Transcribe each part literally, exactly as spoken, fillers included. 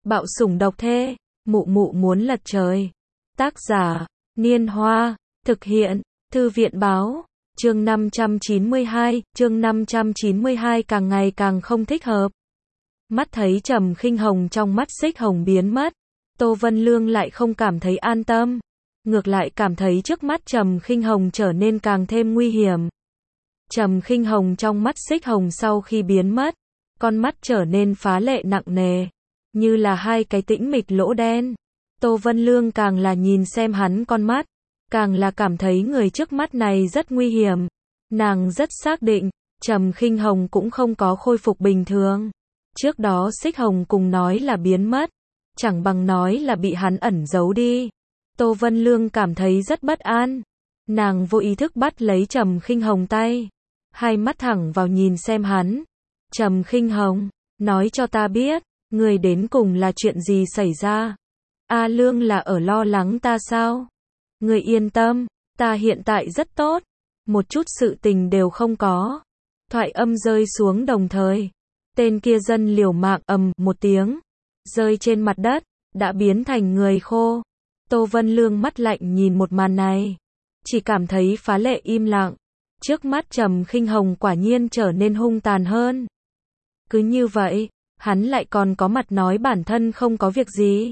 Bạo sủng độc thê, mụ mụ muốn lật trời. Tác giả, Niên Hoa, thực hiện, Thư viện Báo, chương năm trăm chín mươi hai, chương năm trăm chín mươi hai càng ngày càng không thích hợp. Mắt thấy Trầm Khinh Hồng trong mắt Xích Hồng biến mất, Tô Vân Lương lại không cảm thấy an tâm, ngược lại cảm thấy trước mắt Trầm Khinh Hồng trở nên càng thêm nguy hiểm. Trầm Khinh Hồng trong mắt Xích Hồng sau khi biến mất, con mắt trở nên phá lệ nặng nề, như là hai cái tĩnh mịch lỗ đen. Tô Vân Lương càng là nhìn xem hắn con mắt, càng là cảm thấy người trước mắt này rất nguy hiểm. Nàng rất xác định, Trầm Khinh Hồng cũng không có khôi phục bình thường. Trước đó Xích Hồng cùng nói là biến mất, chẳng bằng nói là bị hắn ẩn giấu đi. Tô Vân Lương cảm thấy rất bất an. Nàng vô ý thức bắt lấy Trầm Khinh Hồng tay, hai mắt thẳng vào nhìn xem hắn. Trầm Khinh Hồng, nói cho ta biết, người đến cùng là chuyện gì xảy ra? A Lương là ở lo lắng ta sao? Người yên tâm, ta hiện tại rất tốt, một chút sự tình đều không có. Thoại âm rơi xuống đồng thời, tên kia dân liều mạng ầm một tiếng, rơi trên mặt đất, đã biến thành người khô. Tô Vân Lương mắt lạnh nhìn một màn này, chỉ cảm thấy phá lệ im lặng. Trước mắt Trầm Khinh Hồng quả nhiên trở nên hung tàn hơn. Cứ như vậy, hắn lại còn có mặt nói bản thân không có việc gì.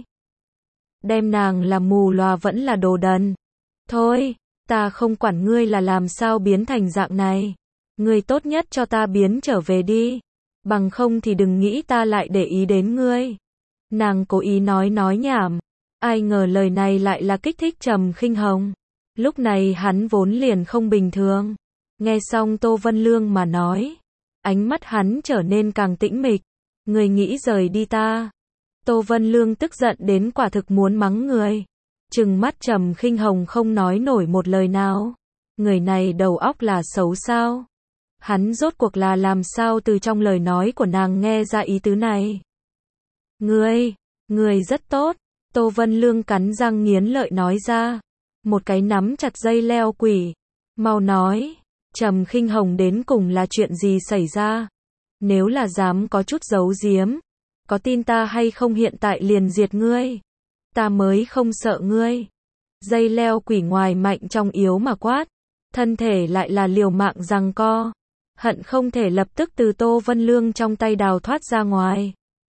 Đem nàng làm mù lòa vẫn là đồ đần. Thôi, ta không quản ngươi là làm sao biến thành dạng này. Ngươi tốt nhất cho ta biến trở về đi. Bằng không thì đừng nghĩ ta lại để ý đến ngươi. Nàng cố ý nói nói nhảm. Ai ngờ lời này lại là kích thích Trầm Khinh Hồng. Lúc này hắn vốn liền không bình thường. Nghe xong Tô Vân Lương mà nói, ánh mắt hắn trở nên càng tĩnh mịch. Người nghĩ rời đi ta. Tô Vân Lương tức giận đến quả thực muốn mắng người. Trừng mắt Trầm Khinh Hồng không nói nổi một lời nào. Người này đầu óc là xấu sao? Hắn rốt cuộc là làm sao từ trong lời nói của nàng nghe ra ý tứ này? Ngươi, ngươi rất tốt. Tô Vân Lương cắn răng nghiến lợi nói ra. Một cái nắm chặt dây leo quỷ. Mau nói, Trầm Khinh Hồng đến cùng là chuyện gì xảy ra? Nếu là dám có chút giấu giếm, có tin ta hay không hiện tại liền diệt ngươi? Ta mới không sợ ngươi. Dây leo quỷ ngoài mạnh trong yếu mà quát, thân thể lại là liều mạng giằng co, hận không thể lập tức từ Tô Vân Lương trong tay đào thoát ra ngoài.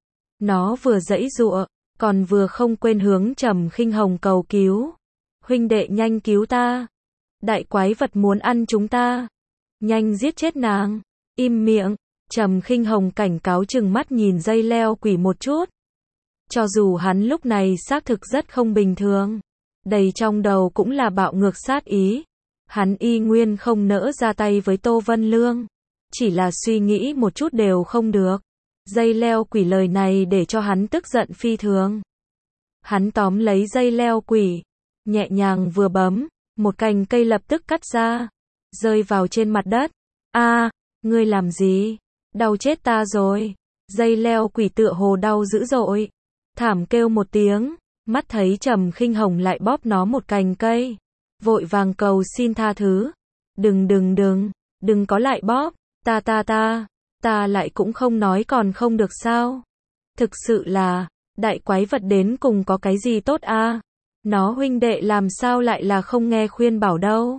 Nó vừa giãy giụa, còn vừa không quên hướng Trầm Khinh Hồng cầu cứu. Huynh đệ nhanh cứu ta. Đại quái vật muốn ăn chúng ta. Nhanh giết chết nàng. Im miệng. Trầm Khinh Hồng cảnh cáo trừng mắt nhìn dây leo quỷ một chút. Cho dù hắn lúc này xác thực rất không bình thường, đầy trong đầu cũng là bạo ngược sát ý, hắn y nguyên không nỡ ra tay với Tô Vân Lương, chỉ là suy nghĩ một chút đều không được. Dây leo quỷ lời này để cho hắn tức giận phi thường. Hắn tóm lấy dây leo quỷ, nhẹ nhàng vừa bấm, một cành cây lập tức cắt ra, rơi vào trên mặt đất. A, ngươi làm gì? Đau chết ta rồi. Dây leo quỷ tựa hồ đau dữ dội, thảm kêu một tiếng, mắt thấy Trầm Khinh Hồng lại bóp nó một cành cây, vội vàng cầu xin tha thứ. Đừng đừng đừng, đừng có lại bóp, ta ta ta, ta lại cũng không nói còn không được sao? Thực sự là, đại quái vật đến cùng có cái gì tốt a? À? Nó huynh đệ làm sao lại là không nghe khuyên bảo đâu?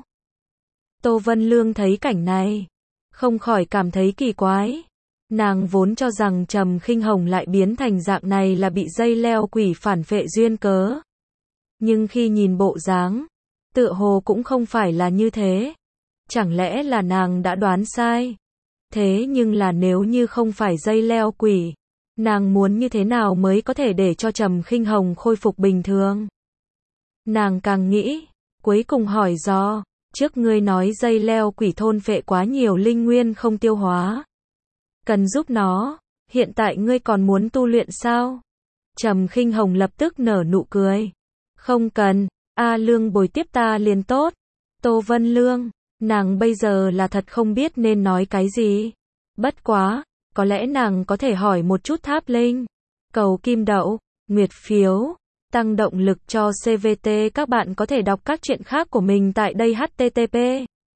Tô Vân Lương thấy cảnh này, không khỏi cảm thấy kỳ quái. Nàng vốn cho rằng Trầm Khinh Hồng lại biến thành dạng này là bị dây leo quỷ phản phệ duyên cớ. Nhưng khi nhìn bộ dáng, tựa hồ cũng không phải là như thế. Chẳng lẽ là nàng đã đoán sai? Thế nhưng là nếu như không phải dây leo quỷ, nàng muốn như thế nào mới có thể để cho Trầm Khinh Hồng khôi phục bình thường? Nàng càng nghĩ, cuối cùng hỏi do, trước ngươi nói dây leo quỷ thôn phệ quá nhiều linh nguyên không tiêu hóa, cần giúp nó, hiện tại ngươi còn muốn tu luyện sao? Trầm Khinh Hồng lập tức nở nụ cười. Không cần, A Lương bồi tiếp ta liền tốt. Tô Vân Lương, nàng bây giờ là thật không biết nên nói cái gì. Bất quá, có lẽ nàng có thể hỏi một chút Tháp Linh. Cầu kim đậu, nguyệt phiếu, tăng động lực cho xê vê tê. Các bạn có thể đọc các truyện khác của mình tại đây h t t p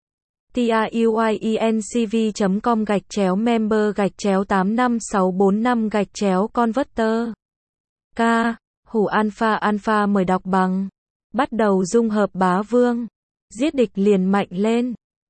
truyencv chấm com gạch chéo member gạch chéo tám năm sáu bốn năm gạch chéo converter Ca, hủ alpha alpha mời đọc bằng. Bắt đầu dung hợp bá vương. Giết địch liền mạnh lên.